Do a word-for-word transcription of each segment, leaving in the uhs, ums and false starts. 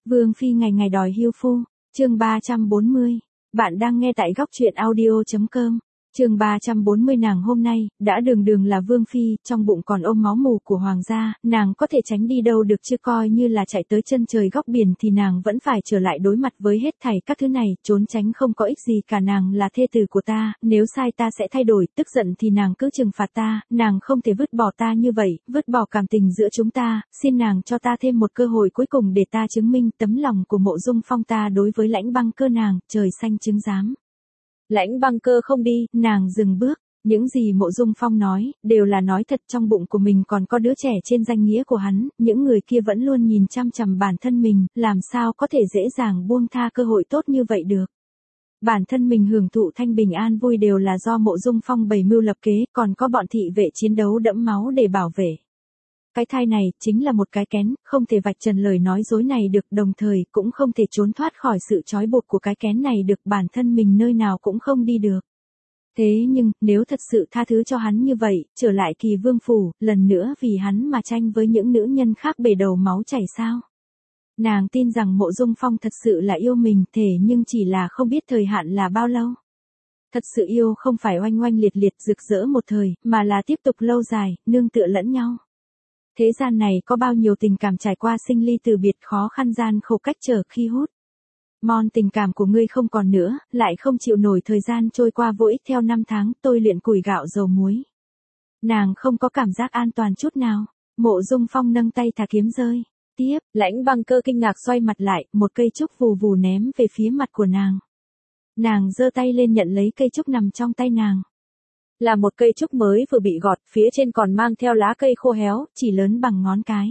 Vương phi ngày ngày đòi hưu phu, chương ba trăm bốn mươi. Bạn đang nghe tại góc truyện audio chấm com. Chương ba trăm bốn mươi nàng hôm nay, đã đường đường là vương phi, trong bụng còn ôm máu mù của hoàng gia, nàng có thể tránh đi đâu được chứ, coi như là chạy tới chân trời góc biển thì nàng vẫn phải trở lại đối mặt với hết thảy các thứ này, trốn tránh không có ích gì cả. Nàng là thê tử của ta, nếu sai ta sẽ thay đổi, tức giận thì nàng cứ trừng phạt ta, nàng không thể vứt bỏ ta như vậy, vứt bỏ cảm tình giữa chúng ta, xin nàng cho ta thêm một cơ hội cuối cùng để ta chứng minh tấm lòng của Mộ Dung Phong ta đối với Lãnh Băng Cơ nàng, trời xanh chứng giám. Lãnh Băng Cơ không đi, nàng dừng bước, những gì Mộ Dung Phong nói, đều là nói thật, trong bụng của mình còn có đứa trẻ trên danh nghĩa của hắn, những người kia vẫn luôn nhìn chăm chằm bản thân mình, làm sao có thể dễ dàng buông tha cơ hội tốt như vậy được. Bản thân mình hưởng thụ thanh bình an vui đều là do Mộ Dung Phong bày mưu lập kế, còn có bọn thị vệ chiến đấu đẫm máu để bảo vệ. Cái thai này, chính là một cái kén, không thể vạch trần lời nói dối này được, đồng thời, cũng không thể trốn thoát khỏi sự trói buộc của cái kén này được, bản thân mình nơi nào cũng không đi được. Thế nhưng, nếu thật sự tha thứ cho hắn như vậy, trở lại Kỳ Vương phủ, lần nữa vì hắn mà tranh với những nữ nhân khác bể đầu máu chảy sao? Nàng tin rằng Mộ Dung Phong thật sự là yêu mình, thể nhưng chỉ là không biết thời hạn là bao lâu. Thật sự yêu không phải oanh oanh liệt liệt rực rỡ một thời, mà là tiếp tục lâu dài, nương tựa lẫn nhau. Thế gian này có bao nhiêu tình cảm trải qua sinh ly từ biệt, khó khăn gian khổ cách trở khi hút. Mon tình cảm của ngươi không còn nữa, lại không chịu nổi thời gian trôi qua vô ích theo năm tháng, tôi luyện củi gạo dầu muối. Nàng không có cảm giác an toàn chút nào. Mộ Dung Phong nâng tay thả kiếm rơi. Tiếp, Lãnh Băng Cơ kinh ngạc xoay mặt lại, một cây trúc vù vù ném về phía mặt của nàng. Nàng giơ tay lên nhận lấy cây trúc nằm trong tay nàng. Là một cây trúc mới vừa bị gọt, phía trên còn mang theo lá cây khô héo, chỉ lớn bằng ngón cái.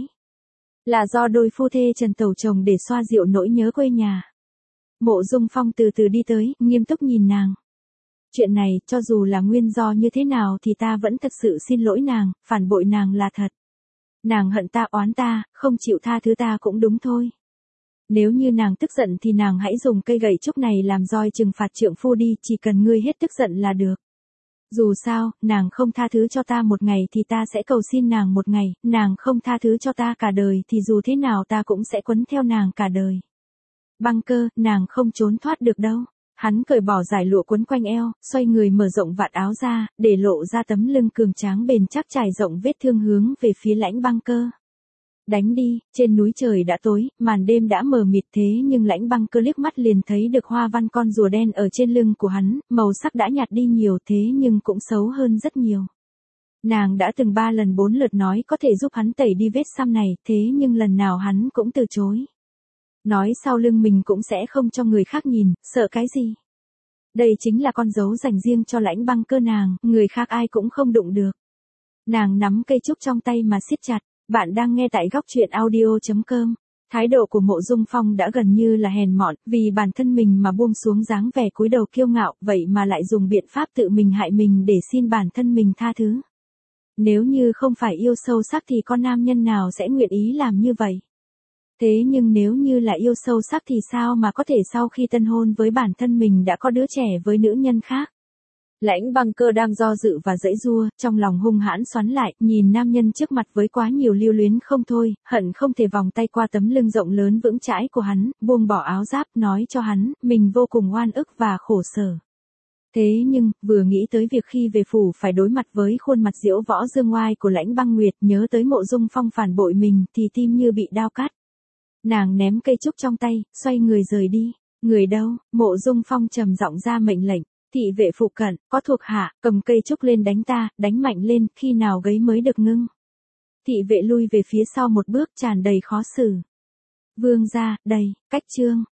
Là do đôi phu thê Trần Tẩu trồng để xoa dịu nỗi nhớ quê nhà. Mộ Dung Phong từ từ đi tới, nghiêm túc nhìn nàng. Chuyện này, cho dù là nguyên do như thế nào thì ta vẫn thật sự xin lỗi nàng, phản bội nàng là thật. Nàng hận ta, oán ta, không chịu tha thứ ta cũng đúng thôi. Nếu như nàng tức giận thì nàng hãy dùng cây gậy trúc này làm roi trừng phạt trượng phu đi, chỉ cần ngươi hết tức giận là được. Dù sao, nàng không tha thứ cho ta một ngày thì ta sẽ cầu xin nàng một ngày, nàng không tha thứ cho ta cả đời thì dù thế nào ta cũng sẽ quấn theo nàng cả đời. Băng Cơ, nàng không trốn thoát được đâu. Hắn cởi bỏ dải lụa quấn quanh eo, xoay người mở rộng vạt áo ra, để lộ ra tấm lưng cường tráng bền chắc trải rộng vết thương hướng về phía Lãnh Băng Cơ. Đánh đi, trên núi trời đã tối, màn đêm đã mờ mịt, thế nhưng Lãnh Băng Cơ liếc mắt liền thấy được hoa văn con rùa đen ở trên lưng của hắn, màu sắc đã nhạt đi nhiều thế nhưng cũng xấu hơn rất nhiều. Nàng đã từng ba lần bốn lượt nói có thể giúp hắn tẩy đi vết xăm này, thế nhưng lần nào hắn cũng từ chối. Nói sau lưng mình cũng sẽ không cho người khác nhìn, sợ cái gì? Đây chính là con dấu dành riêng cho Lãnh Băng Cơ nàng, người khác ai cũng không đụng được. Nàng nắm cây trúc trong tay mà siết chặt. Bạn đang nghe tại góc truyện audio chấm com. Thái độ của Mộ Dung Phong đã gần như là hèn mọn, vì bản thân mình mà buông xuống dáng vẻ cúi đầu kiêu ngạo, vậy mà lại dùng biện pháp tự mình hại mình để xin bản thân mình tha thứ. Nếu như không phải yêu sâu sắc thì con nam nhân nào sẽ nguyện ý làm như vậy? Thế nhưng nếu như là yêu sâu sắc thì sao mà có thể sau khi tân hôn với bản thân mình đã có đứa trẻ với nữ nhân khác? Lãnh Băng Cơ đang do dự và giãy giụa, trong lòng hung hãn xoắn lại, nhìn nam nhân trước mặt với quá nhiều lưu luyến không thôi, hận không thể vòng tay qua tấm lưng rộng lớn vững chãi của hắn, buông bỏ áo giáp, nói cho hắn, mình vô cùng oan ức và khổ sở. Thế nhưng, vừa nghĩ tới việc khi về phủ phải đối mặt với khuôn mặt diễu võ dương ngoai của Lãnh Băng Nguyệt, nhớ tới Mộ Dung Phong phản bội mình, thì tim như bị đao cắt. Nàng ném cây trúc trong tay, xoay người rời đi. Người đâu? Mộ Dung Phong trầm giọng ra mệnh lệnh. Thị vệ phụ cận, có thuộc hạ, cầm cây trúc lên đánh ta, đánh mạnh lên, khi nào gấy mới được ngưng. Thị vệ lui về phía sau một bước, tràn đầy khó xử. Vương gia, đây, cách chương.